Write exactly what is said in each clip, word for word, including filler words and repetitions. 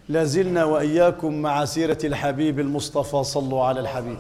لازلنا وإياكم مع سيرة الحبيب المصطفى، صلوا على الحبيب.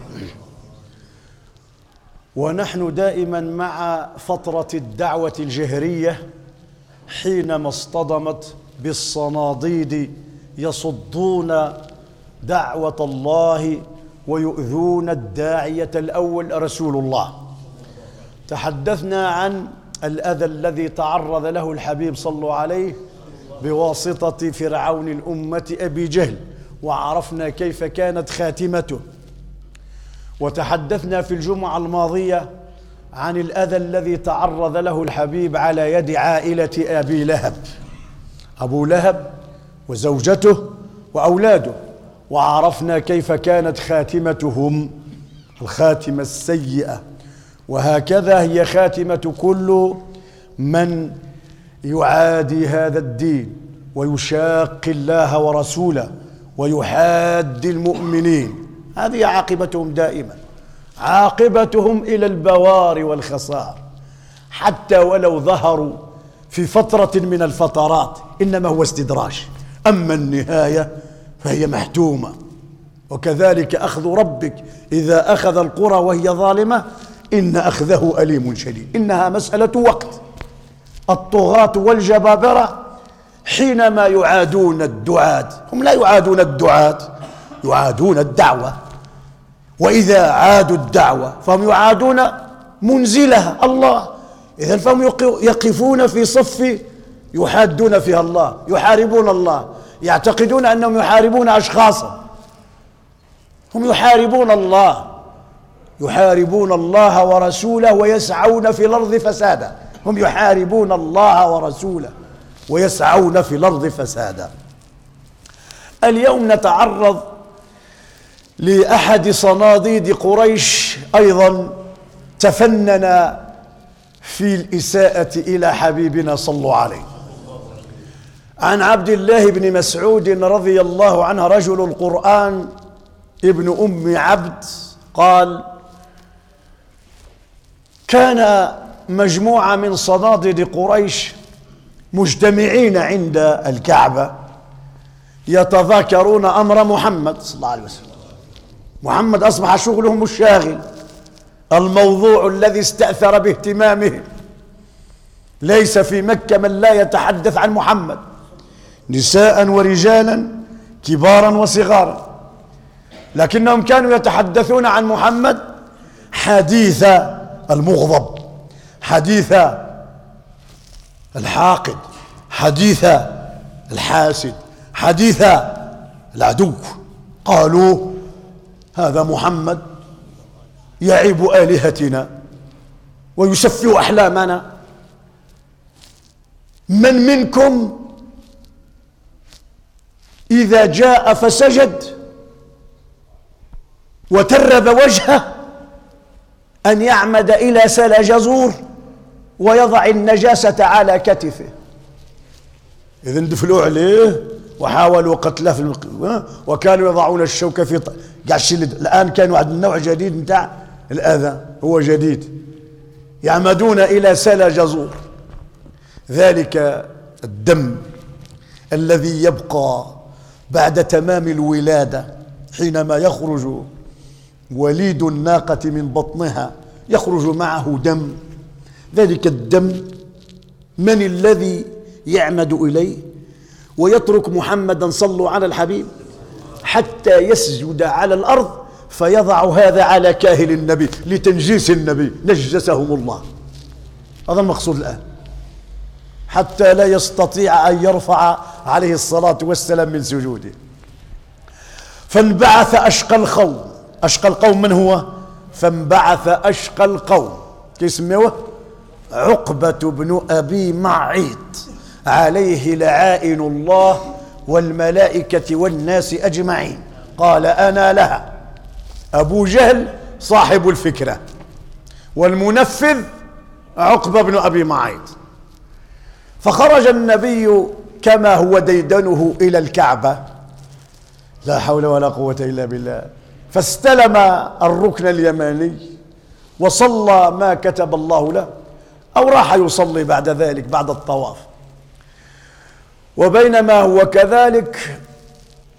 ونحن دائما مع فترة الدعوة الجهرية حينما اصطدمت بالصناديد يصدون دعوة الله ويؤذون الداعية الأول رسول الله. تحدثنا عن الأذى الذي تعرض له الحبيب صلوا عليه بواسطة فرعون الأمة أبي جهل، وعرفنا كيف كانت خاتمته. وتحدثنا في الجمعة الماضية عن الأذى الذي تعرض له الحبيب على يد عائلة أبي لهب، أبو لهب وزوجته وأولاده، وعرفنا كيف كانت خاتمتهم، الخاتمة السيئة. وهكذا هي خاتمة كل من يعادي هذا الدين ويشاق الله ورسوله ويحاد المؤمنين، هذه عاقبتهم دائما، عاقبتهم إلى البوار والخسار، حتى ولو ظهروا في فترة من الفترات إنما هو استدراج، أما النهاية فهي محتومة. وكذلك أخذ ربك إذا أخذ القرى وهي ظالمة إن أخذه أليم شديد، إنها مسألة وقت. الطغاة والجبابرة حينما يعادون الدعاة، هم لا يعادون الدعاة، يعادون الدعوة، وإذا عادوا الدعوة فهم يعادون منزلها الله، إذن فهم يقفون في صف يحادون فيها الله، يحاربون الله، يعتقدون أنهم يحاربون أشخاصا، هم يحاربون الله، يحاربون الله ورسوله ويسعون في الأرض فسادا، هم يحاربون الله ورسوله ويسعون في الأرض فسادا. اليوم نتعرض لأحد صناديد قريش أيضا تفنن في الإساءة إلى حبيبنا صلوا عليه. عن عبد الله بن مسعود رضي الله عنه رجل القرآن ابن أم عبد قال: كان مجموعة من صناديد قريش مجتمعين عند الكعبة يتذاكرون أمر محمد صلى الله عليه وسلم. محمد أصبح شغلهم الشاغل، الموضوع الذي استأثر باهتمامهم. ليس في مكة من لا يتحدث عن محمد، نساء ورجالا، كبارا وصغارا، لكنهم كانوا يتحدثون عن محمد حديث المغضب، حديث الحاقد، حديث الحاسد، حديث العدو. قالوا: هذا محمد يعيب آلهتنا ويسفه أحلامنا، من منكم إذا جاء فسجد وترب وجهه أن يعمد إلى سل جزور ويضع النجاسة على كتفه؟ إذن دفلوا عليه وحاولوا قتله في المق... وكانوا يضعون الشوكة في ط... الآن كانوا عندنا نوع جديد متاع الأذى، هو جديد، يعمدون إلى سل جزور، ذلك الدم الذي يبقى بعد تمام الولادة حينما يخرج وليد الناقة من بطنها، يخرج معه دم. ذلك الدم من الذي يعمد إليه ويترك محمدا صلوا على الحبيب حتى يسجد على الأرض فيضع هذا على كاهل النبي لتنجيس النبي، نجسهم الله. هذا المقصود الآن، حتى لا يستطيع أن يرفع عليه الصلاة والسلام من سجوده. فانبعث أشقى القوم، أشقى القوم من هو؟ فانبعث أشقى القوم، كيسميوه؟ عقبة بن أبي معيط عليه لعائن الله والملائكة والناس أجمعين. قال: أنا لها. أبو جهل صاحب الفكرة، والمنفذ عقبة بن أبي معيط. فخرج النبي كما هو ديدنه إلى الكعبة، لا حول ولا قوة إلا بالله، فاستلم الركن اليماني وصلى ما كتب الله له، أو راح يصلي بعد ذلك بعد الطواف. وبينما هو كذلك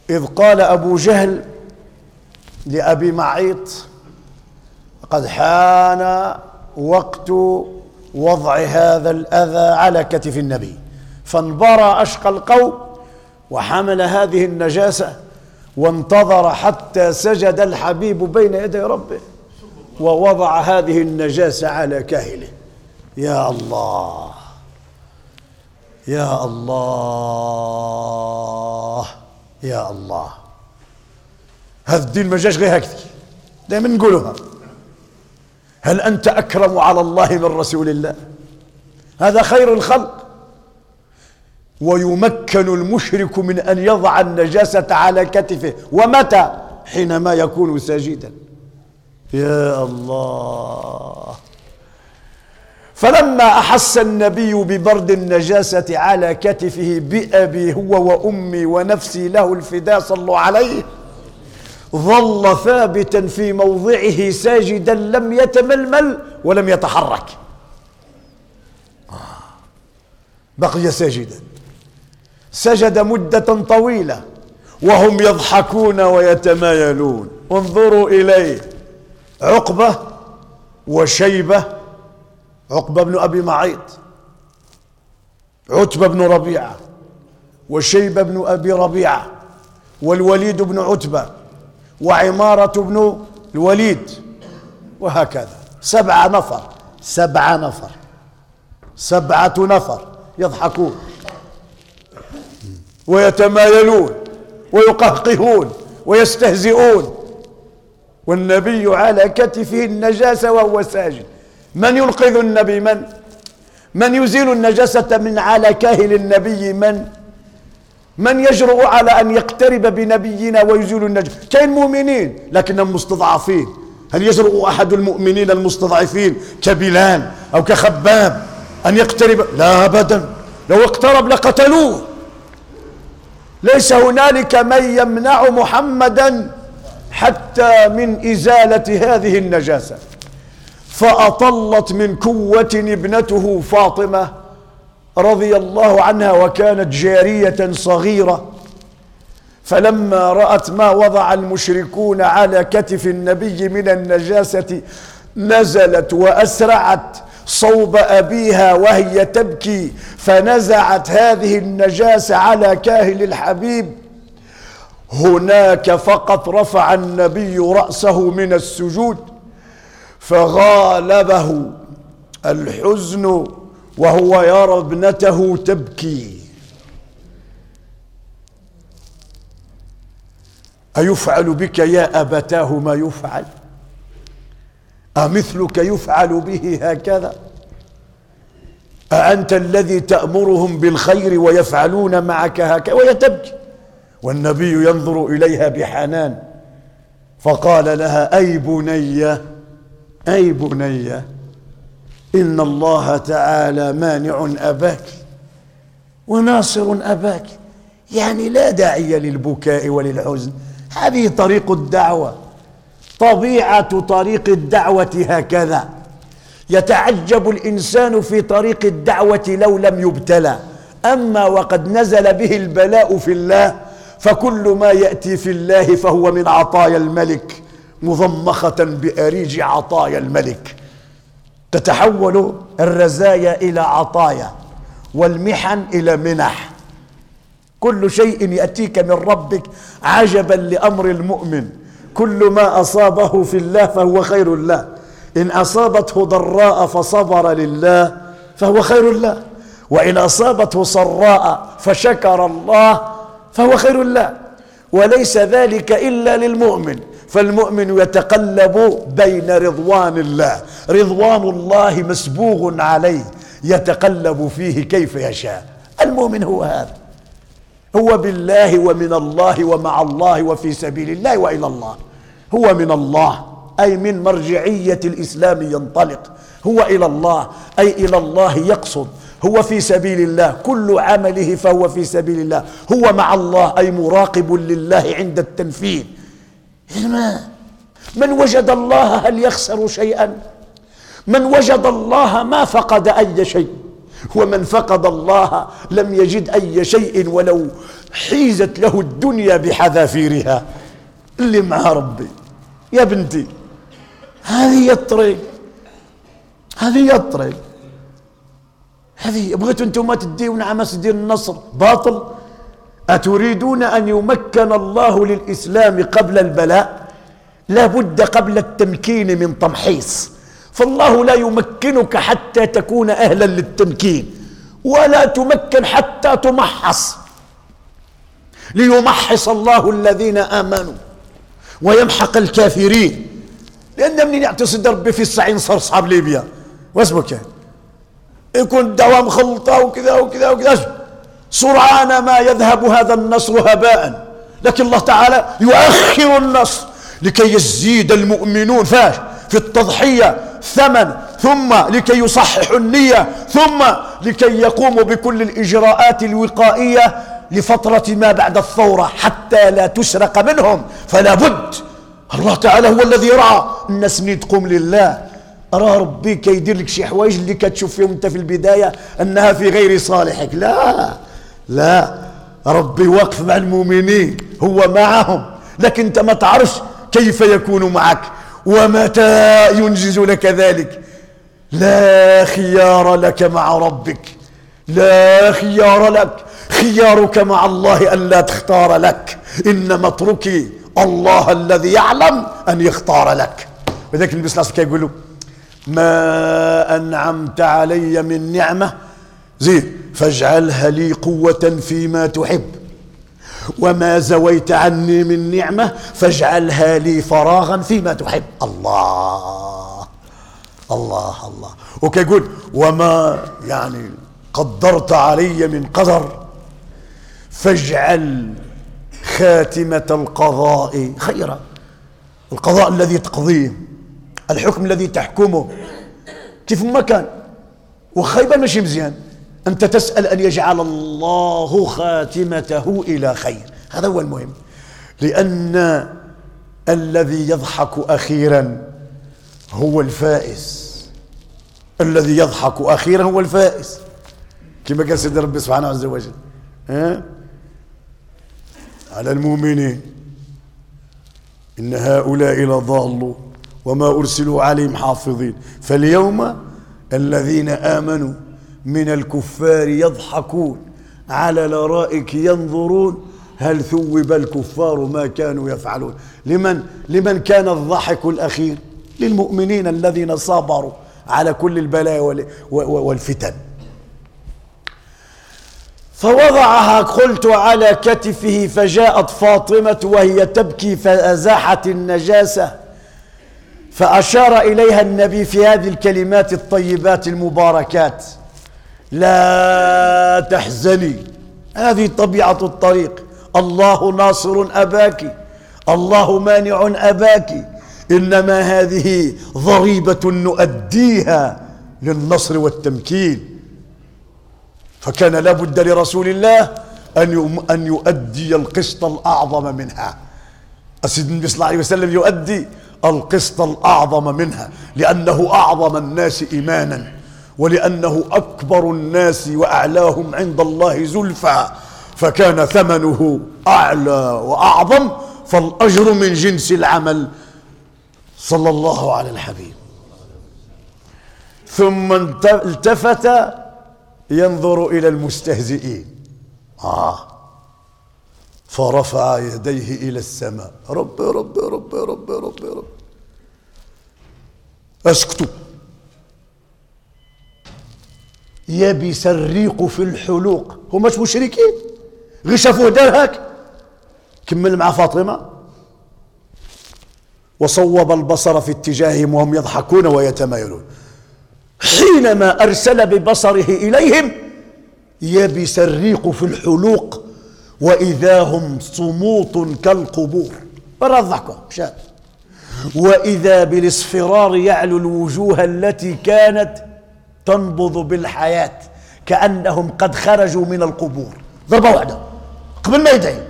إذ قال أبو جهل لأبي معيط: قد حان وقت وضع هذا الأذى على كتف النبي. فانبرى أشقى القوم وحمل هذه النجاسة وانتظر حتى سجد الحبيب بين يدي ربه ووضع هذه النجاسة على كاهله. يا الله يا الله يا الله، هذا الدين ما جاش غير هكذا، دائما نقولها: هل أنت أكرم على الله من رسول الله؟ هذا خير الخلق. ويمكن المشرك من أن يضع النجاسة على كتفه، ومتى؟ حينما يكون ساجدا. يا الله. فلما أحس النبي ببرد النجاسة على كتفه: بأبي هو وأمي ونفسي له الفداء صلوا عليه، ظل ثابتا في موضعه ساجدا لم يتململ ولم يتحرك، بقي ساجدا. سجد مدة طويلة وهم يضحكون ويتمايلون. انظروا إليه: عقبة وشيبة، عقبة بن أبي معيط، عتبة بن ربيعة، وشيبة بن أبي ربيعة، والوليد بن عتبة، وعمارة بن الوليد، وهكذا. سبعة نفر سبعة نفر سبعة نفر يضحكون ويتمايلون ويقهقهون ويستهزئون، والنبي على كتفه النجاسة وهو ساجد. من ينقذ النبي؟ من من يزيل النجاسة من على كاهل النبي؟ من من يجرؤ على أن يقترب بنبينا ويزيل النجاسة؟ كاين مؤمنين لكنهم مستضعفين. هل يجرؤ أحد المؤمنين المستضعفين كبلال أو كخباب أن يقترب؟ لا أبدا، لو اقترب لقتلوه. ليس هنالك من يمنع محمدا حتى من إزالة هذه النجاسة. فأطلت من قوة ابنته فاطمة رضي الله عنها، وكانت جارية صغيرة، فلما رأت ما وضع المشركون على كتف النبي من النجاسة نزلت وأسرعت صوب أبيها وهي تبكي، فنزعت هذه النجاسة على كاهل الحبيب. هناك فقط رفع النبي رأسه من السجود فغالبه الحزن وهو يرى ابنته تبكي. أيفعل بك يا أبتاه ما يفعل؟ أمثلك يفعل به هكذا؟ أأنت الذي تأمرهم بالخير ويفعلون معك هكذا؟ وهي تبكي والنبي ينظر إليها بحنان فقال لها: أي بني أي بني إن الله تعالى مانع أباك وناصر أباك. يعني لا داعي للبكاء وللحزن، هذه طريق الدعوة، طبيعة طريق الدعوة هكذا. يتعجب الإنسان في طريق الدعوة لو لم يبتلى، أما وقد نزل به البلاء في الله فكل ما يأتي في الله فهو من عطايا الملك، مضمخة بأريج عطايا الملك. تتحول الرزايا إلى عطايا والمحن إلى منح. كل شيء يأتيك من ربك عجبا لأمر المؤمن، كل ما أصابه في الله فهو خير له، إن أصابته ضراء فصبر لله فهو خير له، وإن أصابته سراء فشكر الله فهو خير له. وليس ذلك إلا للمؤمن، فالمؤمن يتقلب بين رضوان الله، رضوان الله مسبوغ عليه يتقلب فيه كيف يشاء. المؤمن هو هذا، هو بالله ومن الله ومع الله وفي سبيل الله وإلى الله. هو من الله أي من مرجعية الإسلام ينطلق، هو إلى الله أي إلى الله يقصد، هو في سبيل الله كل عمله فهو في سبيل الله، هو مع الله أي مراقب لله عند التنفيذ. من وجد الله هل يخسر شيئا؟ من وجد الله ما فقد أي شيء، ومن فقد الله لم يجد أي شيء ولو حيزت له الدنيا بحذافيرها اللي مع ربي. يا بنتي هذه هي الطريق، هذه هي الطريق، هذه. بغيتوا انتم تديون عمس ديال النصر باطل؟ أتريدون أن يمكن الله للإسلام قبل البلاء؟ لا بد قبل التمكين من تمحيص، فالله لا يمكنك حتى تكون أهلا للتمكين، ولا تمكن حتى تمحص. ليمحص الله الذين آمنوا ويمحق الكافرين. لأن منين يعتصد ربي في الصعيد صار أصحاب ليبيا واسمك يكون الدعوة مخلطة وكذا وكذا وكذا، سرعان ما يذهب هذا النصر هباء. لكن الله تعالى يؤخر النصر لكي يزيد المؤمنون فاش في التضحية ثمن، ثم لكي يصححوا النية، ثم لكي يقوموا بكل الإجراءات الوقائية لفترة ما بعد الثورة حتى لا تسرق منهم. فلا بد الله تعالى هو الذي يرعى الناس منين تقوم لله. أرى ربي كيدير لك شي حوايج اللي كتشوف فيهم انت في البداية أنها في غير صالحك. لا لا، ربي واقف مع المؤمنين، هو معهم، لكن انت ما تعرفش كيف يكون معك ومتى ينجز لك ذلك. لا خيار لك مع ربك، لا خيار لك، خيارك مع الله أن لا تختار لك، إنما اتركي الله الذي يعلم أن يختار لك. وذلك النبي صلى الله عليه وسلم يقول له ما أنعمت علي من نعمة زين فاجعلها لي قوة فيما تحب، وما زويت عني من نعمة فاجعلها لي فراغا فيما تحب. الله الله الله. وكيقول وما يعني قدرت علي من قدر فاجعل خاتمة القضاء خيرا. القضاء الذي تقضيه، الحكم الذي تحكمه كيف ما كان وخيبا ماشي مزيان، أنت تسأل أن يجعل الله خاتمته إلى خير. هذا هو المهم، لأن الذي يضحك أخيرا هو الفائز، الذي يضحك أخيرا هو الفائز، كما قال سيدنا ربي سبحانه عز وجل ها؟ على المؤمنين إن هؤلاء لضالون وما أرسلوا عليهم حافظين فاليوم الذين آمنوا من الكفار يضحكون على الأرائك ينظرون هل ثوب الكفار ما كانوا يفعلون. لمن لمن كان الضحك الأخير؟ للمؤمنين الذين صبروا على كل البلايا والفتن. فوضعها قلت على كتفه فجاءت فاطمة وهي تبكي فأزاحت النجاسة، فأشار إليها النبي في هذه الكلمات الطيبات المباركات لا تحزني، هذه طبيعة الطريق، الله ناصر أباك، الله مانع أباك، إنما هذه ضريبة نؤديها للنصر والتمكين. فكان لابد لرسول الله أن أن يؤدي القسط الأعظم منها. السيد النبي صلى الله عليه وسلم يؤدي القسط الأعظم منها، لأنه أعظم الناس إيمانا، ولأنه أكبر الناس وأعلاهم عند الله زلفى، فكان ثمنه أعلى وأعظم، فالأجر من جنس العمل. صلى الله على الحبيب. ثم التفت ينظر إلى المستهزئين آه فرفع يديه إلى السماء رب رب رب رب رب رب اسكتوا. يبس الريق في الحلوق، هماش مشركين غير شافوه دار هاك. كمل مع فاطمة وصوب البصر في اتجاههم وهم يضحكون ويتمايلون. حينما أرسل ببصره إليهم يبس الريق في الحلوق وإذا هم صموت كالقبور، برا الضحكة شاب. وإذا بالاصفرار يعلو الوجوه التي كانت تنبض بالحياة كأنهم قد خرجوا من القبور. ضربة واحدة قبل ما يدعي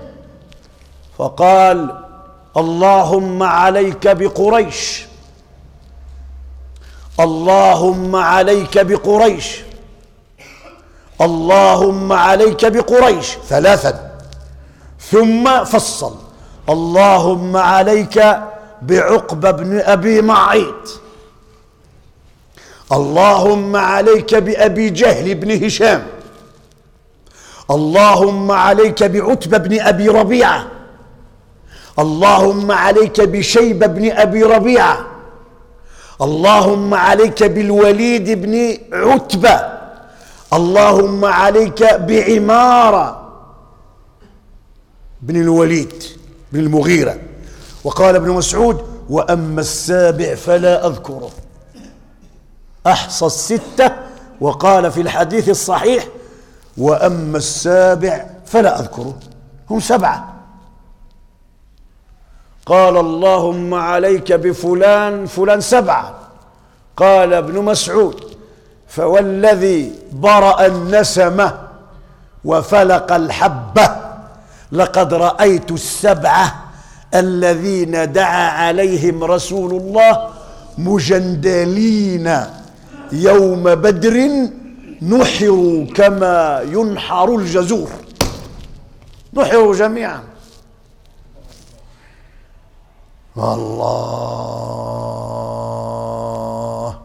فقال اللهم عليك بقريش، اللهم عليك بقريش، اللهم عليك بقريش ثلاثا. ثم فصل: اللهم عليك بعقبة بن أبي معيط، اللهم عليك بأبي جهل بن هشام، اللهم عليك بعتبة بن أبي ربيعة، اللهم عليك بشيبة بن أبي ربيعة، اللهم عليك بالوليد بن عتبة، اللهم عليك بعمارة بن الوليد بن المغيرة. وقال ابن مسعود: وأما السابع فلا أذكره. أحصى الستة، وقال في الحديث الصحيح: وأما السابع فلا أذكره. هم سبعة. قال: اللهم عليك بفلان فلان، سبعة. قال ابن مسعود: فوالذي برأ النسمة وفلق الحبة لقد رأيت السبعة الذين دعا عليهم رسول الله مجندلين يوم بدر نحروا كما ينحر الجزور. نحروا جميعا. الله.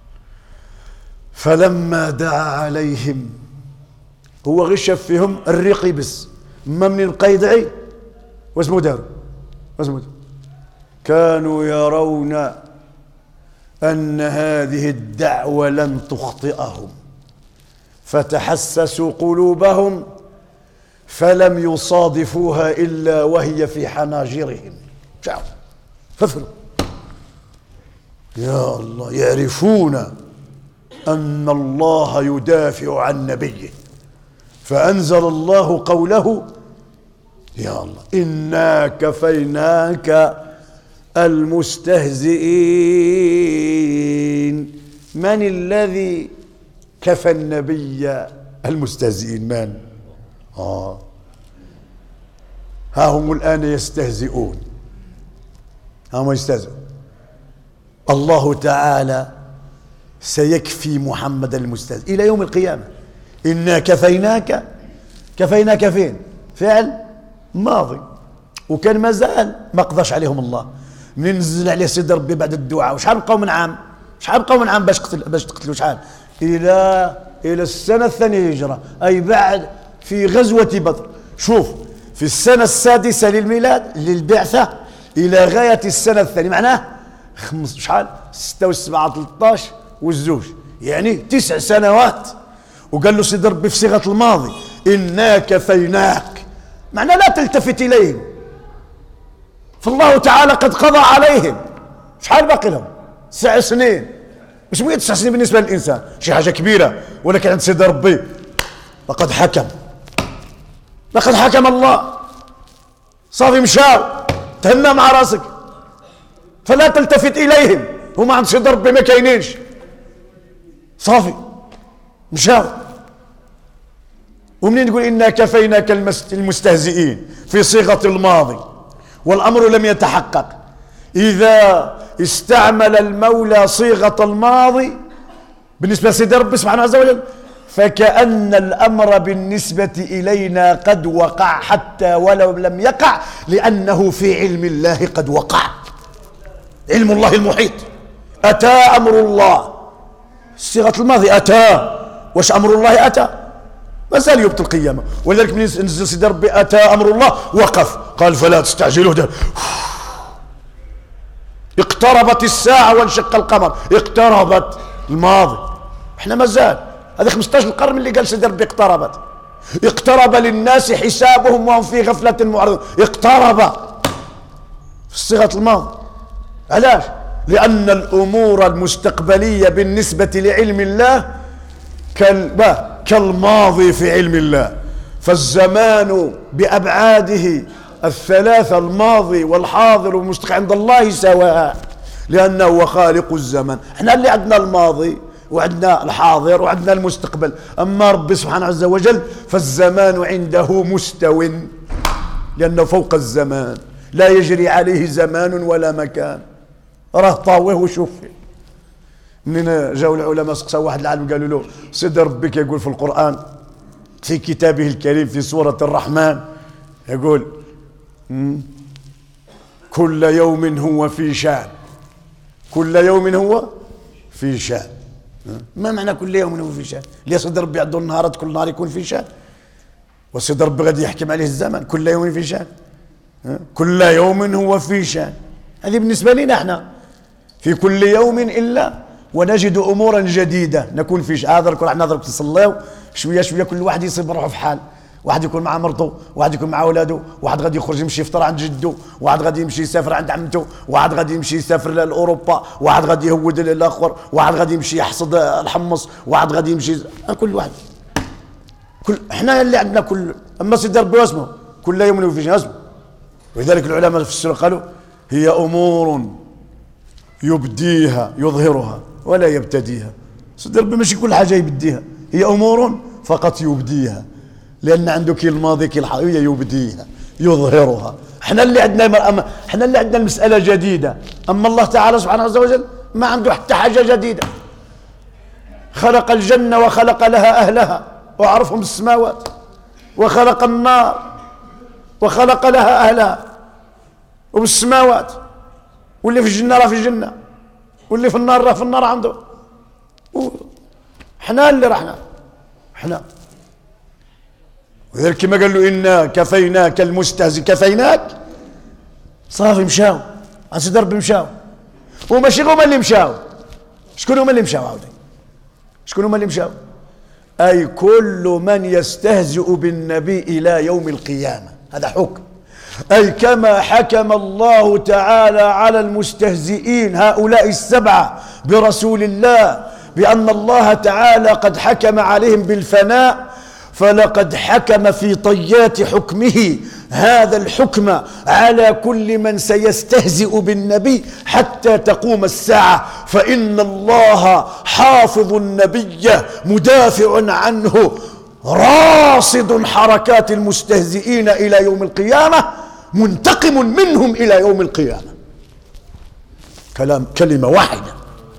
فلما دعا عليهم، هو غش فيهم الرقي بس، ما من القيدعي واسمه دار واسمه دار. كانوا يرون أن هذه الدعوة لن تخطئهم، فتحسسوا قلوبهم فلم يصادفوها إلا وهي في حناجرهم. شعب ففروا. يا الله، يعرفون أن الله يدافع عن نبيه، فأنزل الله قوله: يا الله إنا كفيناك المستهزئين. من الذي كفى النبي المستهزئين؟ من؟ آه ها هم الآن يستهزئون، ها هم يستهزئون. الله تعالى سيكفي محمد المستهزئ إلى يوم القيامة. إنا كفيناك. كفيناك فين؟ فعل ماضي، وكان مازال ما قضاش عليهم الله. من نزل عليه سيد ربي بعد الدعاء، وشحال بقاو من عام؟ شحال بقاو من عام باش قتل باش تقتلوا؟ شحال؟ الى الى السنه الثانيه هجره، اي بعد في غزوه بدر. شوف، في السنه السادسه للميلاد للبعثه الى غايه السنه الثانيه، معناه خمس شحال؟ ستة وسبعة ثلاثة عشر والزوج، يعني تسع سنوات. وقال له سيد ربي في صيغه الماضي: انا كفيناك، معناه لا تلتفت اليهم، فالله تعالى قد قضى عليهم. شحال باقي لهم؟ تسع سنين. مش بغيت تسع سنين بالنسبه للانسان شي حاجه كبيره، ولكن عند سيدي ربي لقد حكم، لقد حكم الله. صافي مشاو، تهنى مع راسك، فلا تلتفت اليهم، هما عند سيدي ربي ما كاينينش. صافي مشاو. ومنين تقول إنا كفيناك المستهزئين في صيغة الماضي والأمر لم يتحقق؟ إذا استعمل المولى صيغة الماضي بالنسبة لسيد ربي سبحانه عز وجل، فكأن الأمر بالنسبة إلينا قد وقع، حتى ولو لم يقع، لأنه في علم الله قد وقع. علم الله المحيط. أتى أمر الله، صيغة الماضي أتى. واش أمر الله أتى؟ ما زال يبطل القيامة. ولذلك من نزل سيدي ربي أتى أمر الله وقف، قال: فلا تستعجلوا. اقتربت الساعة وانشق القمر. اقتربت الماضي، احنا ما زال هذا خمسة عشر قرن من اللي قال سيدي ربي اقتربت. اقترب للناس حسابهم وهم في غفلة معرضون. اقترب في صيغة الماضي. علاش؟ لأن الأمور المستقبلية بالنسبة لعلم الله كالماضي في علم الله. فالزمان بأبعاده الثلاثة، الماضي والحاضر والمستقبل، عند الله سواء، لأنه هو خالق الزمن. احنا اللي عندنا الماضي وعندنا الحاضر وعندنا المستقبل، أما ربي سبحانه عز وجل فالزمان عنده مستو، لأنه فوق الزمان، لا يجري عليه زمان ولا مكان. راه طاوه وشوف. من جاءوا العلماء سقسوا واحد العالم قالوا له: سيدي ربك يقول في القرآن في كتابه الكريم في سورة الرحمن: يقول كل يوم هو في شان، كل يوم هو في شان. ما معنى كل يوم هو في شان؟ ليه سيد ربي عنده النهارات كل نهار يكون في شان، وسيد ربي غادي يحكم عليه الزمن كل يوم في شان. كل يوم هو في شان، هذه بالنسبة لنا احنا في كل يوم إلا ونجد أمورا جديدة نكون في شان. هذا راح نضرب تصليو شوية شوية، كل واحد يصيب روحه في حال، واحد يكون مع مرته، واحد يكون مع اولاده، واحد غادي يخرج يمشي يفطر عند جده، واحد غادي يمشي يسافر عند عمته، واحد غادي يمشي يسافر لاوروبا، واحد غادي يهود الاخر، واحد غادي يمشي يحصد الحمص، واحد غادي يمشي. كل واحد كل احنا اللي عندنا كل. اما سيدي ربي اسمه كل يوم في شان اسمه. ولذلك العلماء في السيره قالوا هي امور يبديها يظهرها ولا يبتديها. سيدي ربي ماشي كل حاجه يبديها، هي امور فقط يبديها، لأن عنده كي الماضي كي الحقيقة يبديها يظهرها. احنا اللي عندنا احنا اللي عندنا المسألة جديدة، أما الله تعالى سبحانه عز وجل ما عنده حتى حاجة جديدة. خلق الجنة وخلق لها أهلها وعرفهم السماوات، وخلق النار وخلق لها أهلها وبالسماوات، واللي في الجنة راه في الجنة، واللي في النار راه في النار عنده. احنا اللي رحنا احنا. وذلك كما قال له إنا كفيناك المستهزئ، كفيناك صافي مشاو عن سيدي ربي مشاو. وماشي هما اللي مشاو، شكون هما اللي مشاو عاودي؟ شكون هما اللي مشاو؟ أي كل من يستهزئ بالنبي إلى يوم القيامة، هذا حكم. أي كما حكم الله تعالى على المستهزئين هؤلاء السبعة برسول الله بأن الله تعالى قد حكم عليهم بالفناء، فلقد حكم في طيات حكمه هذا الحكم على كل من سيستهزئ بالنبي حتى تقوم الساعة. فإن الله حافظ النبي مدافع عنه راصد حركات المستهزئين إلى يوم القيامة، منتقم منهم إلى يوم القيامة. كلام كلمة واحدة.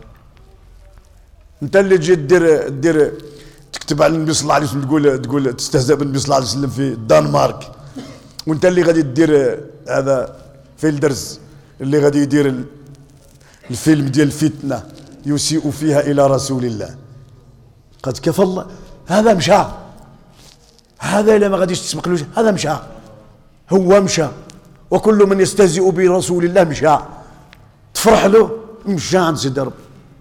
انت اللي تجي دير دير تكتب على النبي صلى الله عليه وسلم، تقول تقول تستهزأ بالنبي صلى الله عليه وسلم في الدنمارك، وانت اللي غادي تدير هذا فيلدرز اللي غادي يدير الفيلم ديال الفتنة يسيء فيها إلى رسول الله. قد كفى الله. هذا مشى، هذا إلا ما غاديش تسبق له هذا مشى، هو مشى. وكل من يستهزئ برسول الله مشى، تفرح له مشى عند سيدي ربي.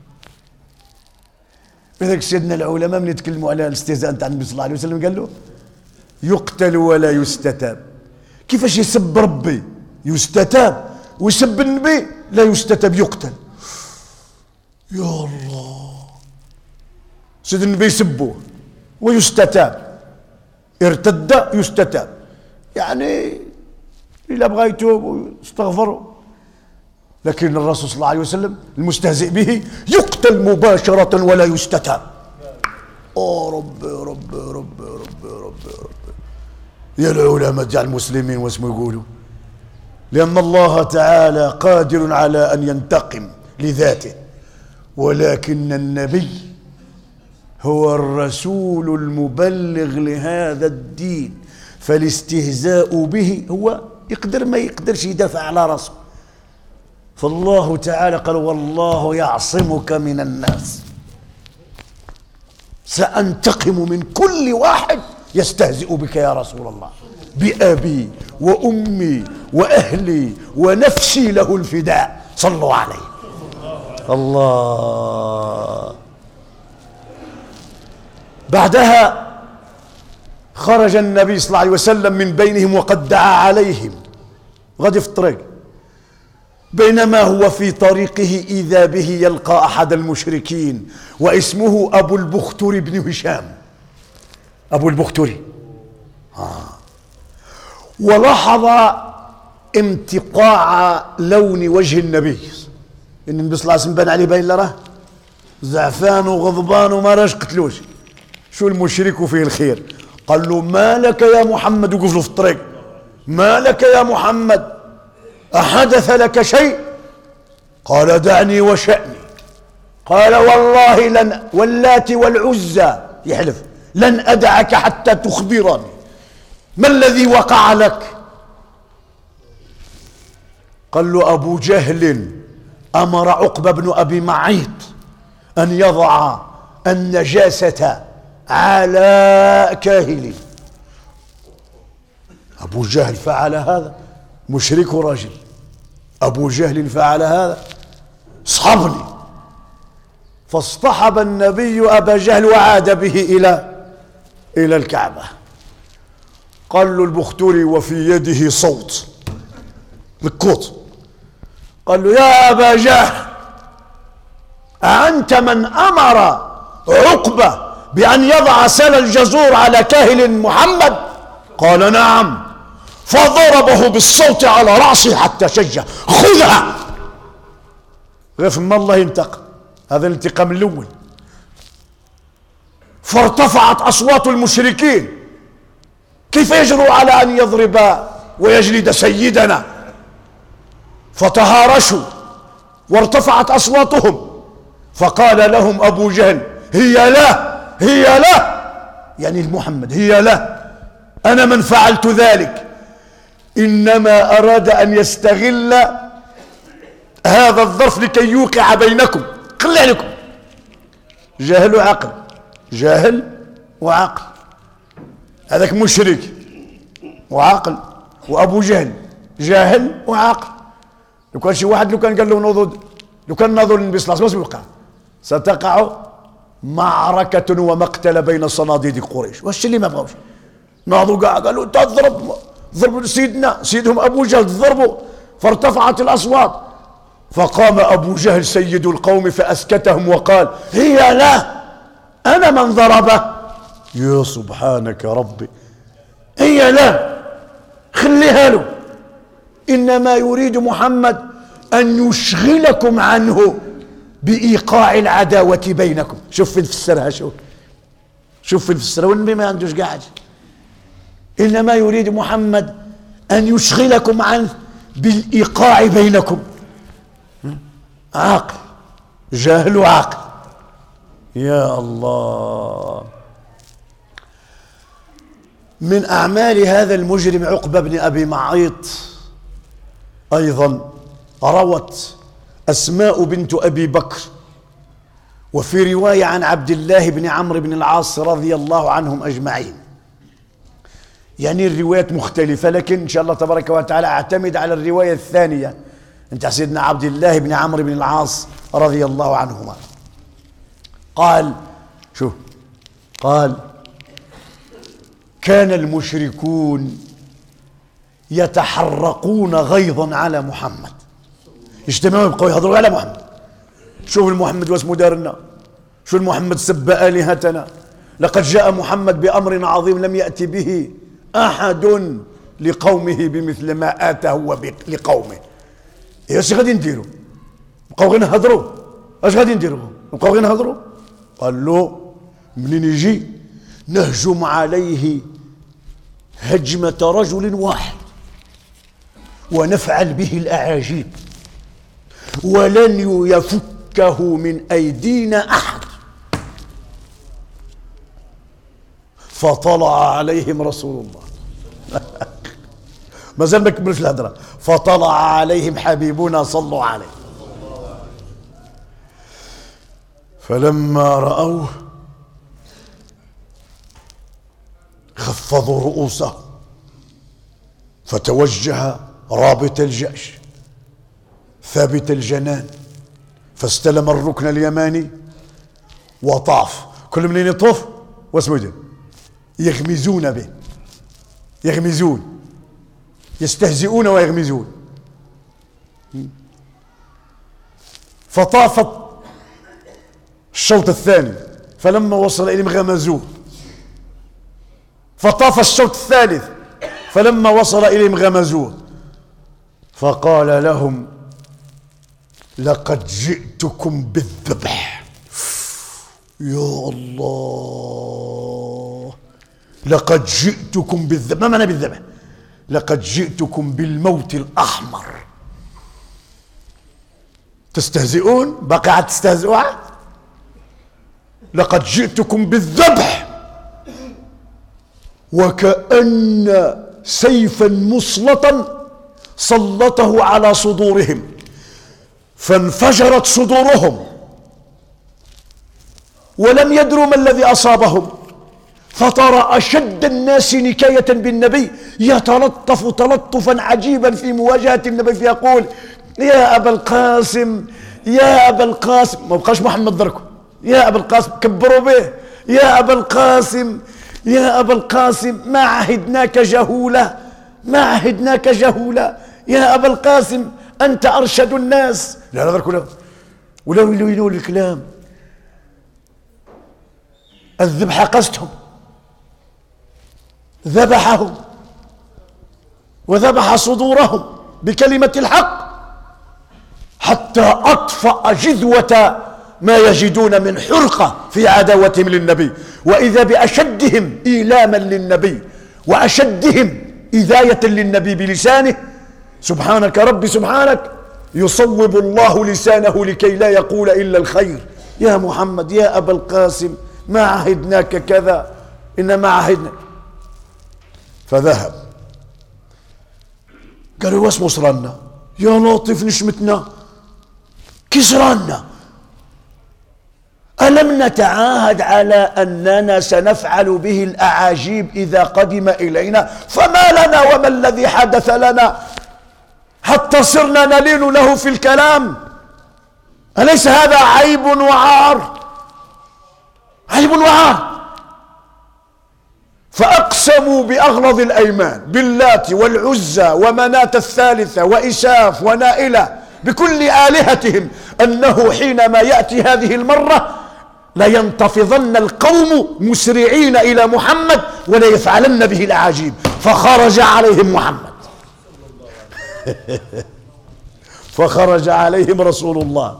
لذلك سيدنا العلماء من يتكلموا على الاستهزاء تاع النبي صلى الله عليه وسلم قال له يقتل ولا يستتاب. كيفاش يسب ربي يستتاب، ويسب النبي لا يستتاب يقتل؟ يا الله، سيد النبي يسبوه ويستتاب، ارتد يستتاب، يعني إلا بغى يتوب ويستغفر. لكن الرسول صلى الله عليه وسلم المستهزئ به يقتل مباشرة ولا يستتاب. أوه ربي ربي ربي ربي ربي ربي. يا العلماء تاع المسلمين واسمو يقولوا، لأن الله تعالى قادر على أن ينتقم لذاته، ولكن النبي هو الرسول المبلغ لهذا الدين، فالاستهزاء به هو يقدر ما يقدرش يدافع على راسه. فالله تعالى قال والله يعصمك من الناس، سأنتقم من كل واحد يستهزئ بك يا رسول الله، بأبي وأمي وأهلي ونفسي له الفداء. صلوا عليه. الله. بعدها خرج النبي صلى الله عليه وسلم من بينهم وقد دعا عليهم، غادي في الطريق، بينما هو في طريقه إذا به يلقى أحد المشركين واسمه أبو البختري بن هشام. أبو البختري آه. ولاحظ امتقاع لون وجه النبي، إن النبي صلى الله عليه وسلم بان عليه باين راه زعفان وغضبان وما راش قتلوش. شو المشرك فيه الخير؟ قال له ما لك يا محمد، وقف له في الطريق، ما لك يا محمد، أحدث لك شيء؟ قال دعني وشأني. قال والله لن واللات والعزى يحلف لن أدعك حتى تخبرني ما الذي وقع لك. قال له أبو جهل أمر عقبة بن أبي معيط أن يضع النجاسة على كاهل. أبو جهل فعل هذا، مشرك رجل. أبو جهل فعل هذا، اصحبني. فاصطحب النبي أبا جهل وعاد به إلى إلى الكعبة. قال له البختري وفي يده صوت الكوت، قال له يا أبا جهل أنت من أمر عقبة بأن يضع سل الجزور على كاهل محمد؟ قال نعم. فضربه بالصوت على رأسه حتى شجه، خذها. غير ما الله ينتقم، هذا الانتقام الأول. فارتفعت أصوات المشركين، كيف يجرؤ على أن يضرب ويجلد سيدنا؟ فتهارشوا وارتفعت أصواتهم. فقال لهم أبو جهل هي لا هي لا، يعني محمد هي لا، أنا من فعلت ذلك، إنما أراد أن يستغل هذا الظرف لكي يوقع بينكم. خلي عليكم جاهل وعقل، جاهل وعقل. هذاك مشرك وعقل، وأبو جهل جاهل وعقل. لو كان شي واحد لو كان قال له نوض، لو كان ناظر النبي صلى الله عليه وسلم يوقع، ستقع معركة ومقتل بين صناديد قريش. واش اللي ما بغاوش ناضوا كاع قالوا انت تضرب، ضربوا سيدنا سيدهم أبو جهل، ضربوا. فارتفعت الأصوات، فقام أبو جهل سيد القوم فأسكتهم وقال هي لا، أنا من ضربه. يا سبحانك يا ربي، هي لا، خليها له، إنما يريد محمد أن يشغلكم عنه بإيقاع العداوة بينكم. شوف فين فسرها، شوف شوف فين فسرها، والنبي ما عندوش قاعد. إنما يريد محمد أن يشغلكم عنه بالإيقاع بينكم. عاقل، جاهل وعاقل. يا الله. من أعمال هذا المجرم عقبة بن أبي معيط أيضا روت أسماء بنت أبي بكر، وفي رواية عن عبد الله بن عمرو بن العاص رضي الله عنهم أجمعين. يعني الروايات مختلفة، لكن إن شاء الله تبارك وتعالى أعتمد على الرواية الثانية انت سيدنا عبد الله بن عمرو بن العاص رضي الله عنهما. قال شو قال كان المشركون يتحرقون غيظا على محمد، يجتمعون يبقوا يهضروا على محمد. شوف المحمد واسمه دار لنا، شو المحمد سب آلهتنا، لقد جاء محمد بأمر عظيم لم يأتي به أحد لقومه بمثل ما آته هو لقومه. ايش غادي نديروا؟ بقاو غير نهضروا، اش غادي نديروا؟ بقاو غير نهضروا. قال له منين يجي نهجم عليه هجمة رجل واحد ونفعل به الأعاجيب ولن يفكه من أيدينا أحد. فطلع عليهم رسول الله ما زال ما كملش الهدرة. فطلع عليهم حبيبنا صلوا عليه، فلما رأوه خفضوا رؤوسهم، فتوجه رابط الجأش ثابت الجنان فاستلم الركن اليماني وطاف. كل منين يطوف واسمه يغمزون به، يغمزون، يستهزئون ويغمزون. فطافت الشوط الثاني، فلما وصل إليهم غمزوه. فطاف الشوط الثالث، فلما وصل إليهم غمزوه. فقال لهم لقد جئتكم بالذبح. يا الله، لقد جئتكم بالذبح. ما معنى بالذبح؟ لقد جئتكم بالموت الأحمر. تستهزئون؟ باقي عاد تستهزئوا عاد؟ لقد جئتكم بالذبح، وكأن سيفا مسلطا سلطه على صدورهم فانفجرت صدورهم ولم يدروا ما الذي أصابهم، فترى أشد الناس نكاية بالنبي يتلطف تلطفا عجيبا في مواجهة النبي، فيقول يا أبا القاسم يا أبا القاسم، ما بقاش محمد ذركو، يا أبا القاسم كبروا به، يا أبا القاسم يا أبا القاسم ما عهدناك جهولة، ما عهدناك جهولة يا أبا القاسم أنت أرشد الناس. لا ذركو لا، ولو يلوينوا الكلام الذبح قصدهم، ذبحهم وذبح صدورهم بكلمة الحق حتى أطفأ جذوة ما يجدون من حرقة في عداوتهم للنبي، وإذا بأشدهم إيلاما للنبي وأشدهم إذاية للنبي بلسانه سبحانك ربي سبحانك يصوب الله لسانه لكي لا يقول إلا الخير. يا محمد يا أبا القاسم ما عهدناك كذا إنما عهدنا. فذهب قالوا واسمه صرنا يا لطيف نشمتنا كسرنا، ألم نتعاهد على أننا سنفعل به الأعاجيب إذا قدم إلينا، فما لنا وما الذي حدث لنا حتى صرنا نلين له في الكلام، أليس هذا عيب وعار؟ عيب وعار. فأقسموا بأغلظ الأيمان باللات والعزى ومناة الثالثة وإساف ونائلة بكل آلهتهم أنه حينما يأتي هذه المرة لينتفضن القوم مسرعين إلى محمد وليفعلن به الأعاجيب. فخرج عليهم محمد فخرج عليهم رسول الله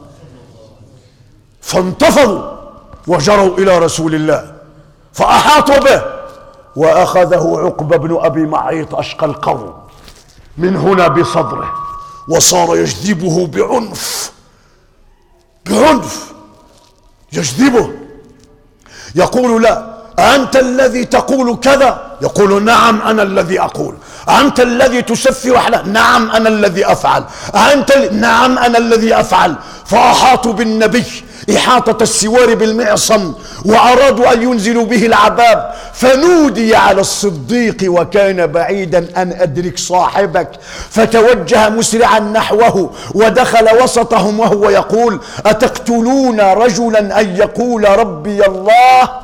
فانتفضوا وجروا إلى رسول الله فأحاطوا به، وأخذه عقبة بن أبي معيط أشقى القوم من هنا بصدره وصار يجذبه بعنف بعنف يجذبه، يقول لا أنت الذي تقول كذا، يقول نعم أنا الذي أقول، أنت الذي تسفه أحلى، نعم أنا الذي أفعل، أنت ال... نعم أنا الذي أفعل. فأحاطوا بالنبي إحاطة السوار بالمعصم وأرادوا أن ينزلوا به العباب، فنودي على الصديق وكان بعيدا أن أدرك صاحبك، فتوجه مسرعا نحوه ودخل وسطهم وهو يقول أتقتلون رجلا أن يقول ربي الله،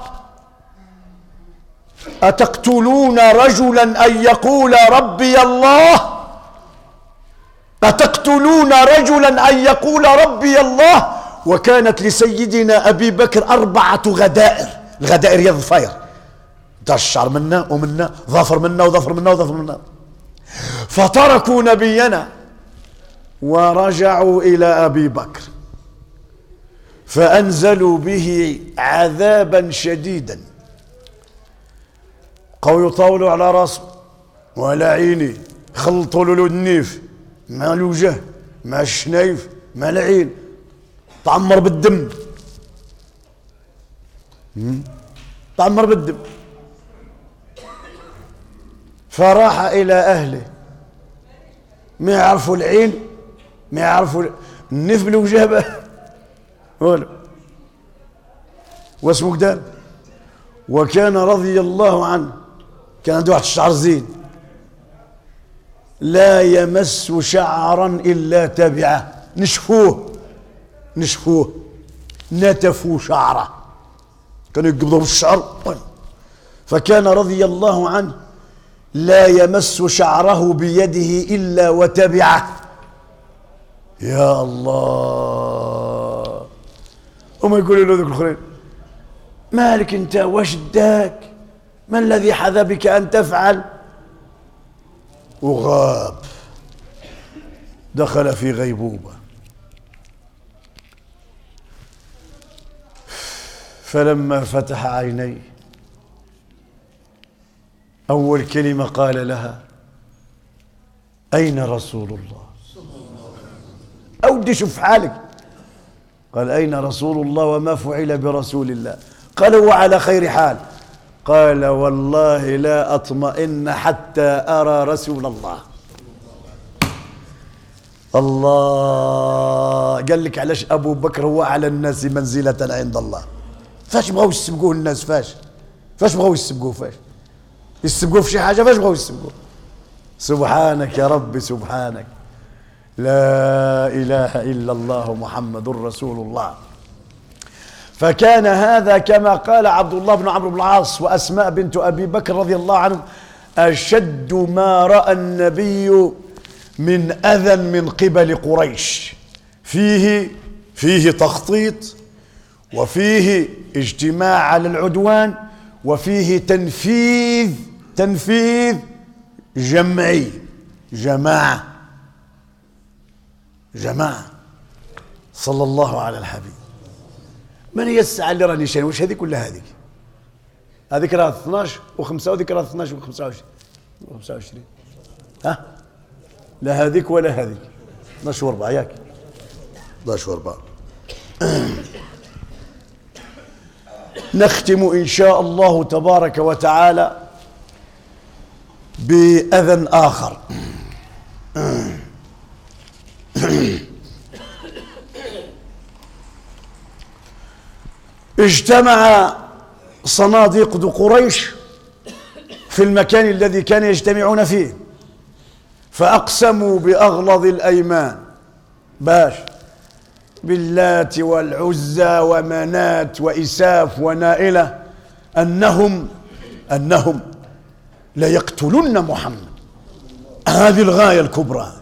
أتقتلون رجلا أن يقول ربي الله، أتقتلون رجلا أن يقول ربي الله. وكانت لسيدنا أبي بكر أربعة غدائر، الغدائر هي الظفير، الشعر منا ومنا، ظفر منا وظفر منا وظفر منا. فتركوا نبينا ورجعوا إلى أبي بكر فأنزلوا به عذابا شديدا، قوي يطاولوا على راسه وعلى عيني، خلطوا له النيف مع الوجه مع الشنايف مع العين، تعمر بالدم تعمر بالدم. فراح إلى أهله ما يعرفوا العين ما يعرفوا النيف بالوجه بقى ولا واسمه قدام. وكان رضي الله عنه كان عنده واحد الشعر زين لا يمس شعرا إلا تبعه، نشفوه نشفوه نتفوا شعره، كانوا يقبضوا بالشعر. فكان رضي الله عنه لا يمس شعره بيده إلا وتبعه. يا الله. وما يقولوا له ذوك الآخرين مالك انت واش داك، ما الذي حذا بك أن تفعل؟ وغاب، دخل في غيبوبة. فلما فتح عينيه أول كلمة قال لها أين رسول الله؟ أودي شوف حالك. قال أين رسول الله وما فعل برسول الله؟ قال هو على خير حال. قال والله لا أطمئن حتى أرى رسول الله. الله قال لك علاش أبو بكر هو على الناس منزلة عند الله. فاش بغاو يسبقوه الناس؟ فاش فاش بغاو يسبقوه؟ فاش يسبقوه في شي حاجة؟ فاش بغاو يسبقوه؟ سبحانك يا ربي سبحانك، لا إله إلا الله محمد رسول الله. فكان هذا كما قال عبد الله بن عمرو بن العاص وأسماء بنت أبي بكر رضي الله عنهم: أشد ما رأى النبي من أذى من قبل قريش، فيه فيه تخطيط، وفيه اجتماع على العدوان، وفيه تنفيذ تنفيذ جمعي، جماعة جماعة. صلى الله على الحبيب. من هي الساعة اللي راني شايف؟ واش هذيك ولا هذيك؟ هذيك راه اثناش وخمسة، وهذيك راه اثناش وخمسة وعشرين وخمسة وعشرين. ها؟ لا هذيك ولا هذيك. اثناش وربع ياك؟ اثناش وربع. نختم إن شاء الله تبارك وتعالى بأذى آخر. اجتمع صناديق قريش في المكان الذي كانوا يجتمعون فيه، فأقسموا بأغلظ الأيمان، باش باللات والعزى ومنات وإساف ونائلة أنهم أنهم ليقتلن محمد. هذه الغاية الكبرى،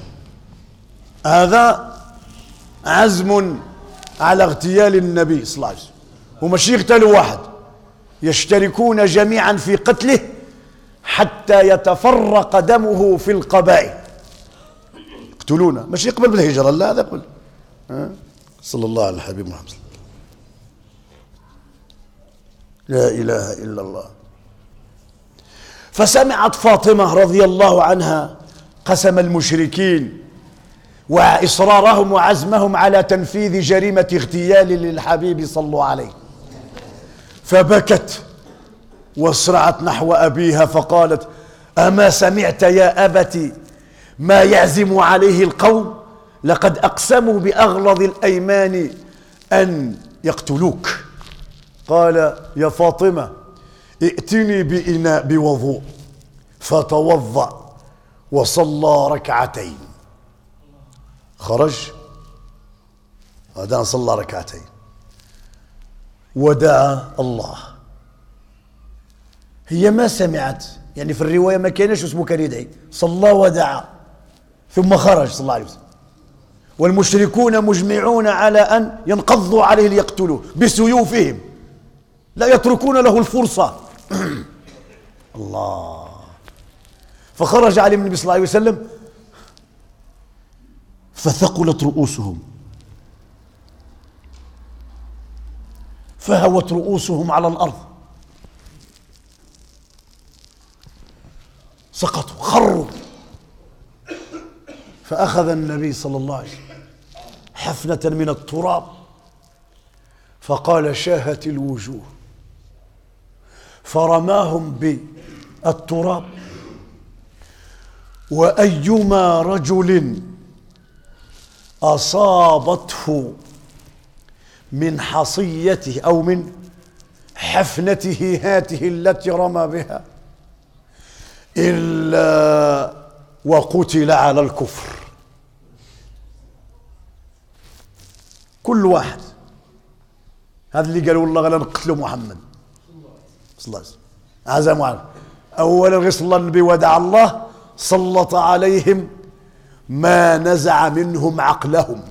هذا عزم على اغتيال النبي صلى الله عليه وسلم. ومش يقتلوا واحد، يشتركون جميعا في قتله حتى يتفرق دمه في القبائل. يقتلونه، مش يقبل بالهجرة، لا هذا يقبل. صلى الله على الحبيب محمد. لا إله إلا الله. فسمعت فاطمة رضي الله عنها قسم المشركين وإصرارهم وعزمهم على تنفيذ جريمة اغتيال للحبيب صلى الله عليه، فبكت واسرعت نحو أبيها فقالت: أما سمعت يا أبت ما يعزم عليه القوم؟ لقد أقسموا بأغلظ الأيمان أن يقتلوك. قال: يا فاطمة ائتني بإناء بوضوء، فتوضأ وصلى ركعتين. خرج هذا صلى ركعتين ودعا الله. هي ما سمعت، يعني في الرواية ما كانش اسمه كان يدعي، صلى ودعا ثم خرج صلى الله عليه وسلم، والمشركون مجمعون على أن ينقضوا عليه ليقتلوه بسيوفهم، لا يتركون له الفرصة. الله. فخرج عليه النبي صلى الله عليه وسلم فثقلت رؤوسهم، فهوت رؤوسهم على الأرض، سقطوا خروا. فأخذ النبي صلى الله عليه وسلم حفنة من التراب فقال: شاهت الوجوه، فرماهم بالتراب. وأيما رجل أصابته من حصيته أو من حفنته هاته التي رمى بها إلا وقتل على الكفر. كل واحد. هذا اللي قالوا والله غلا نقتلوا محمد صلى الله عليه وسلم، عزموا عنه. أولا غير صلى النبي ودعا الله، سلط عليهم ما نزع منهم عقلهم،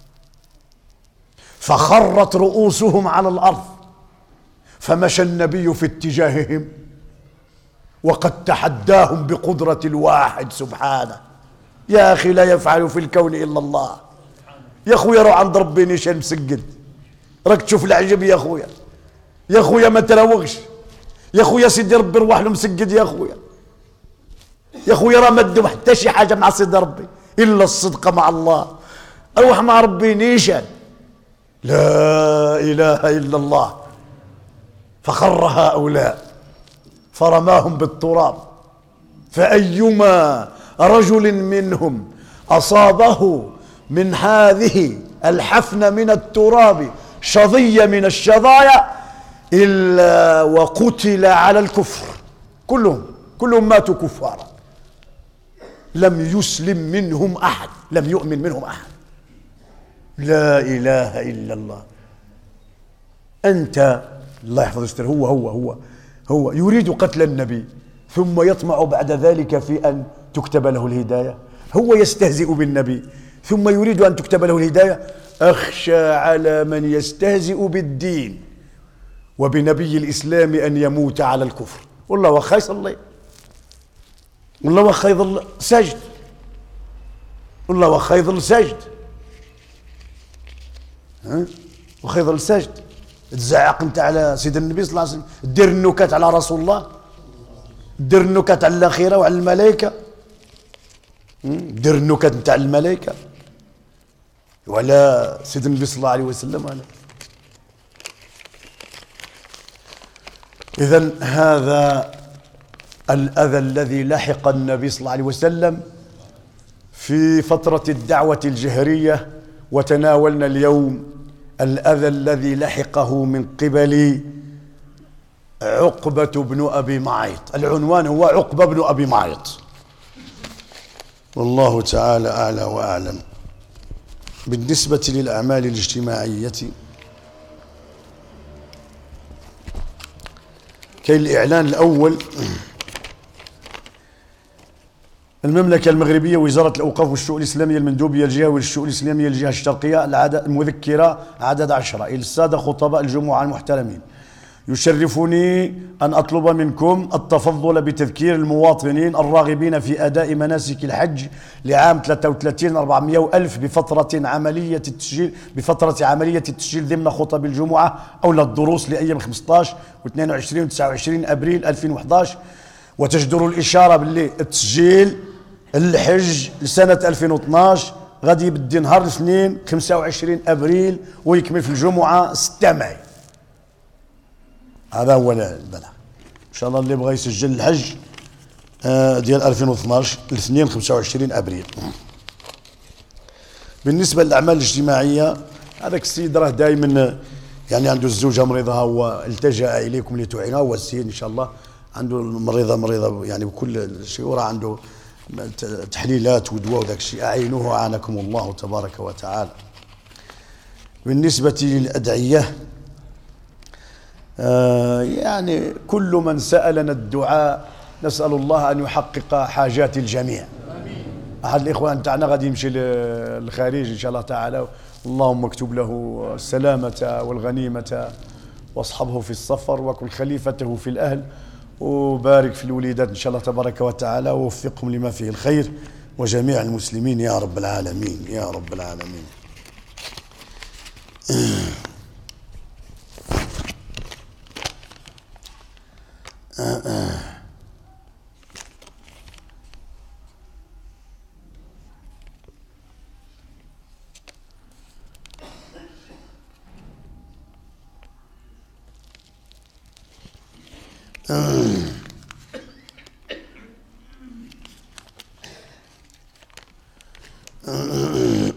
فخرت رؤوسهم على الأرض، فمشى النبي في اتجاههم وقد تحداهم بقدرة الواحد سبحانه. يا أخي لا يفعل في الكون إلا الله. يا أخويا روح عند ربي نيشان مسجد، راك تشوف العجب يا أخويا. يا أخويا ما تراوغش يا أخويا، سيدي ربي روح له مسجد يا أخويا. يا أخويا راه ما تدوم حتى شي حاجة مع سيدي ربي إلا الصدق مع الله. روح مع ربي نيشان. لا إله إلا الله. فخر هؤلاء فرماهم بالتراب، فأيما رجل منهم أصابه من هذه الحفنة من التراب شظية من الشظايا إلا وقتل على الكفر، كلهم كلهم ماتوا كفارا، لم يسلم منهم أحد، لم يؤمن منهم أحد. لا إله إلا الله. أنت الله يحفظ ويستر، هو هو هو هو يريد قتل النبي ثم يطمع بعد ذلك في أن تكتب له الهداية. هو يستهزئ بالنبي ثم يريد أن تكتب له الهداية. أخشى على من يستهزئ بالدين وبنبي الإسلام أن يموت على الكفر. والله وخا يصلي، والله وخا يظل ساجد، والله وخا يظل ساجد، ها وخا يظل ساجد. تزعق انت على سيد النبي صلى الله عليه وسلم، دير النكات على رسول الله، دير النكات على الآخرة وعلى الملائكة، دير النكات انت على الملائكة وعلى سيد النبي صلى الله عليه وسلم. على إذن هذا الأذى الذي لحق النبي صلى الله عليه وسلم في فترة الدعوة الجهرية، وتناولنا اليوم الأذى الذي لحقه من قبل عقبة بن أبي معيط. العنوان هو عقبة بن أبي معيط، والله تعالى أعلى وأعلم. بالنسبة للأعمال الاجتماعية كي الإعلان الأول، المملكة المغربية وزارة الأوقاف والشؤون الإسلامية المندوبية الجهة والشؤون الإسلامية الجهة الشرقية، العدد المذكرة عدد عشرة. إلى السادة خطباء الجمعة المحترمين، يشرفني أن أطلب منكم التفضل بتذكير المواطنين الراغبين في أداء مناسك الحج لعام ثلاثة وثلاثين أربعمائة وألف بفترة عملية التسجيل بفترة عملية التسجيل ضمن خطب الجمعة أو الدروس لأيام خمسة عشر واثنين وعشرين وتسعة وعشرين أبريل ألفين وأحد عشر. وتجدر الإشارة باللي التسجيل الحج لسنة ألفين واثناش غادي يبدي نهار الاثنين خمسة وعشرين أبريل ويكمل في الجمعة ستة ماي. هذا هو البلاغ. ان شاء الله اللي بغى يسجل الحج ديال ألفين واثناش الاثنين خمسة وعشرين ابريل. بالنسبه للاعمال الاجتماعيه، هذاك السيد راه دائما يعني عنده الزوجه مريضه، هو التجا اليكم لتعينه، هو السيد ان شاء الله عنده المريضه مريضه يعني بكل شيء، وراه عنده تحليلات ودواء وداك الشيء، اعينوه اعانكم الله تبارك وتعالى. بالنسبه للادعيه، آه يعني كل من سألنا الدعاء نسأل الله أن يحقق حاجات الجميع. أحد الإخوان تاعنا غادي يمشي للخارج إن شاء الله تعالى، اللهم اكتب له السلامة والغنيمة واصحبه في السفر وكن خليفته في الأهل، وبارك في الوليدات إن شاء الله تبارك وتعالى، ووفقهم لما فيه الخير وجميع المسلمين يا رب العالمين يا رب العالمين. آه آه. آه. آه.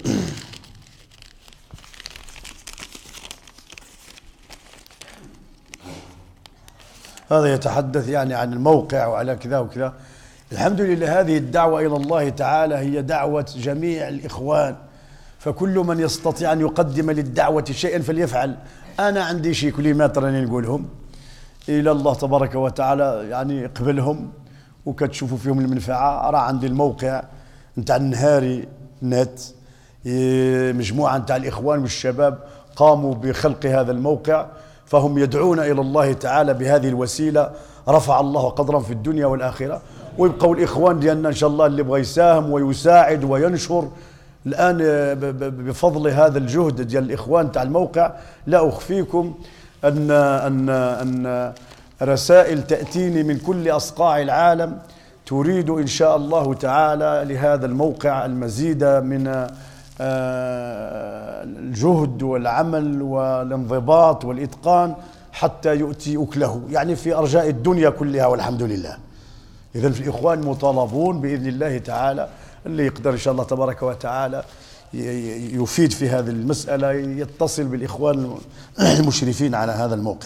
هذا يتحدث يعني عن الموقع وعلى كذا وكذا. الحمد لله هذه الدعوة إلى الله تعالى هي دعوة جميع الإخوان، فكل من يستطيع أن يقدم للدعوة شيئا فليفعل. أنا عندي شي كلمات راني نقولهم إلى الله تبارك وتعالى، يعني قبلهم وكتشوفوا فيهم المنفعة. راه عندي الموقع نتاع النهاري نت، مجموعة نتاع الإخوان والشباب قاموا بخلق هذا الموقع، فهم يدعون إلى الله تعالى بهذه الوسيلة، رفع الله قدرا في الدنيا والآخرة. ويبقوا الإخوان ديالنا إن شاء الله اللي بغى يساهم ويساعد وينشر. الآن بفضل هذا الجهد ديال الإخوان تاع الموقع، لا أخفيكم أن أن أن رسائل تأتيني من كل أصقاع العالم تريد إن شاء الله تعالى لهذا الموقع المزيد من الجهد والعمل والانضباط والإتقان حتى يؤتي أكله، يعني في أرجاء الدنيا كلها والحمد لله. إذن الإخوان مطالبون بإذن الله تعالى اللي يقدر إن شاء الله تبارك وتعالى يفيد في هذه المسألة يتصل بالإخوان المشرفين على هذا الموقع.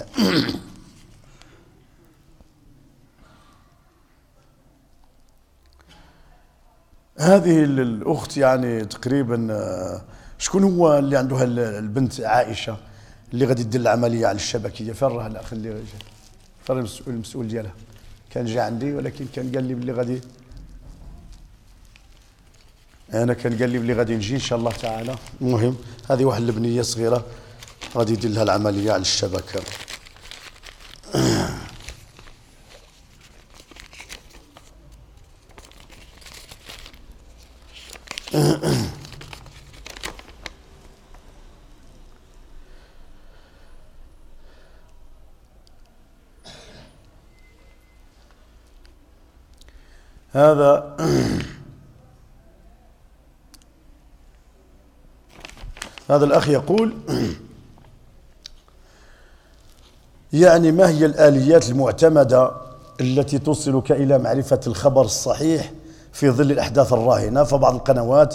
هذه الأخت يعني تقريبا شكون هو اللي عندها البنت عائشة اللي غادي دير العملية على الشبكية؟ فين راه الأخ اللي جا؟ فين المسؤول المسؤول ديالها؟ كان جا عندي ولكن كان قال لي بلي غادي، أنا كان قال لي بلي غادي نجي إن شاء الله تعالى. المهم هذه واحد البنية صغيرة غادي يدير لها العملية على الشبكة. هذا هذا الأخ يقول يعني ما هي الآليات المعتمدة التي توصلك إلى معرفة الخبر الصحيح في ظل الأحداث الراهنة؟ فبعض القنوات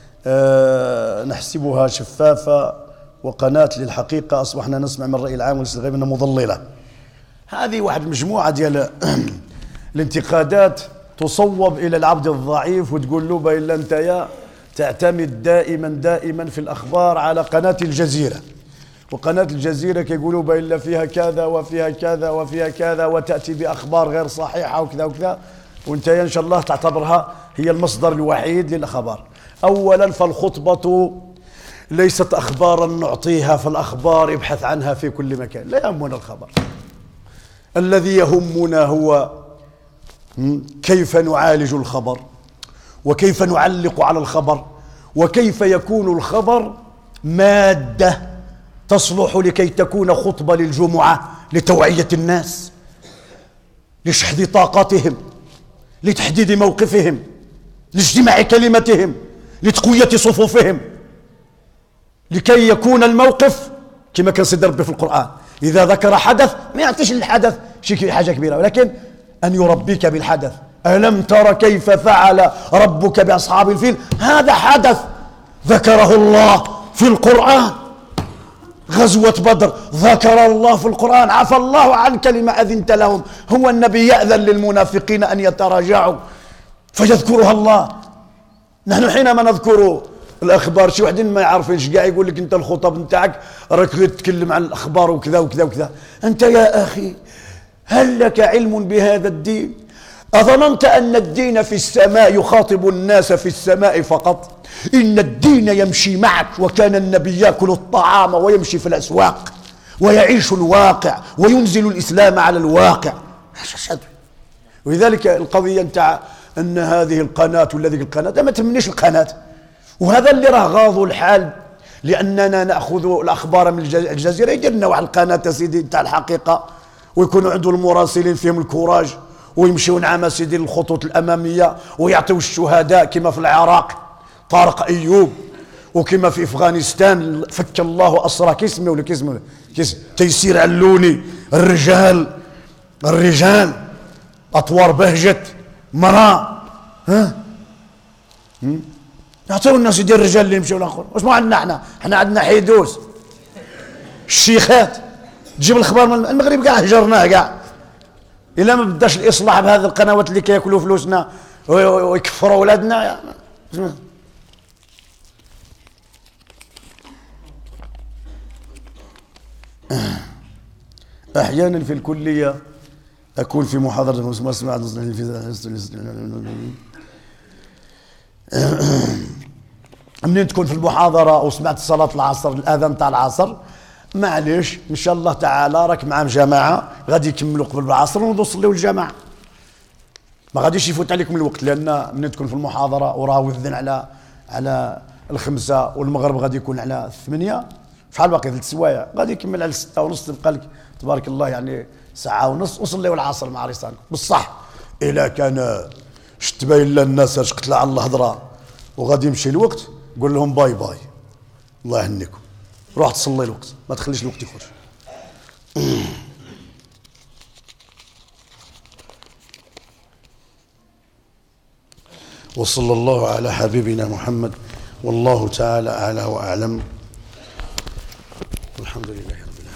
أه نحسبها شفافة وقناة للحقيقة أصبحنا نسمع من الرأي العام وليس الغيب أنها مضللة. هذه واحد مجموعة ديال الانتقادات تصوب إلى العبد الضعيف وتقول له بين أنت يا تعتمد دائما دائما في الأخبار على قناة الجزيرة، وقناة الجزيرة كيقولوا بين فيها كذا وفيها كذا وفيها كذا وتأتي بأخبار غير صحيحة وكذا وكذا، وانت إن شاء الله تعتبرها هي المصدر الوحيد للأخبار. أولا فالخطبة ليست أخبارا نعطيها، فالأخبار يبحث عنها في كل مكان، لا يهمنا الخبر. الذي يهمنا هو كيف نعالج الخبر، وكيف نعلق على الخبر، وكيف يكون الخبر مادة تصلح لكي تكون خطبة للجمعة لتوعية الناس، لشحذ طاقتهم، لتحديد موقفهم، لاجتماع كلمتهم، لتقوية صفوفهم، لكي يكون الموقف كما كان سيدنا ربي في القرآن إذا ذكر حدث ما يعطيش الحدث شي حاجة كبيرة، ولكن أن يربيك بالحدث. ألم تر كيف فعل ربك بأصحاب الفيل؟ هذا حدث ذكره الله في القرآن. غزوة بدر ذكر الله في القرآن، عفى الله عنك لما أذنت لهم. هو النبي يأذن للمنافقين أن يتراجعوا فيذكرها الله. نحن حينما نذكر الأخبار شي واحد ما يعرفينش كاع يقول لك أنت الخطب نتاعك راك غير تتكلم عن الأخبار وكذا وكذا وكذا. أنت يا أخي هل لك علم بهذا الدين؟ أظننت أن الدين في السماء يخاطب الناس في السماء فقط؟ إن الدين يمشي معك، وكان النبي يأكل الطعام ويمشي في الأسواق ويعيش الواقع وينزل الإسلام على الواقع. ولذلك القضية نتاع أن هذه القناة ولا ذيك القناة ما تهمنيش القناة، وهذا اللي راه غاضوا الحال لأننا نأخذ الأخبار من الجزيرة. يدير لنا واحد القناة يا سيدي تاع الحقيقة ويكونوا عنده المراسلين فيهم الكوراج ويمشيوا نعم سيدي الخطوط الأمامية ويعطيوا الشهداء كما في العراق طارق أيوب، وكما في أفغانستان فك الله أسرى كيسمي ولا كيسمي تيسير علوني. الرجال الرجال أطوار بهجت مرأة ها يعطيوا الناس يدير الرجال اللي يمشيوا الآخر. واش ما عندنا احنا؟ احنا عندنا حيدوس الشيخات تجيب الأخبار من المغرب كاع هجرناه كاع. إلا ما بداش الإصلاح بهذه القنوات اللي كياكلوا فلوسنا ويكفروا أولادنا. أحيانا في الكلية أكون في محاضرة ما سمعت منين تكون في المحاضرة وسمعت صلاة العصر الأذان تاع العصر معليش إن شاء الله تعالى راك مع جماعة غادي يكملوا قبل العصر ونوضوا نصليو الجماعة، ما غاديش يفوت عليكم الوقت. لأن منين تكون في المحاضرة وراه يذن على على الخمسة والمغرب غادي يكون على الثمانية، شحال باقي ثلاث سوايع غادي يكمل على الستة ونص، تبقى لك تبارك الله يعني ساعة ونص وصليوا العصر مع رسالكم. بصح إلا كان شت باين للناس اش قتلة على الهضرة وغادي يمشي الوقت قول لهم باي باي الله يهنيكم، روح تصلي الوقت ما تخليش الوقت يخرج. وصلى الله على حبيبنا محمد، والله تعالى أعلى وأعلم، والحمد لله رب العالمين.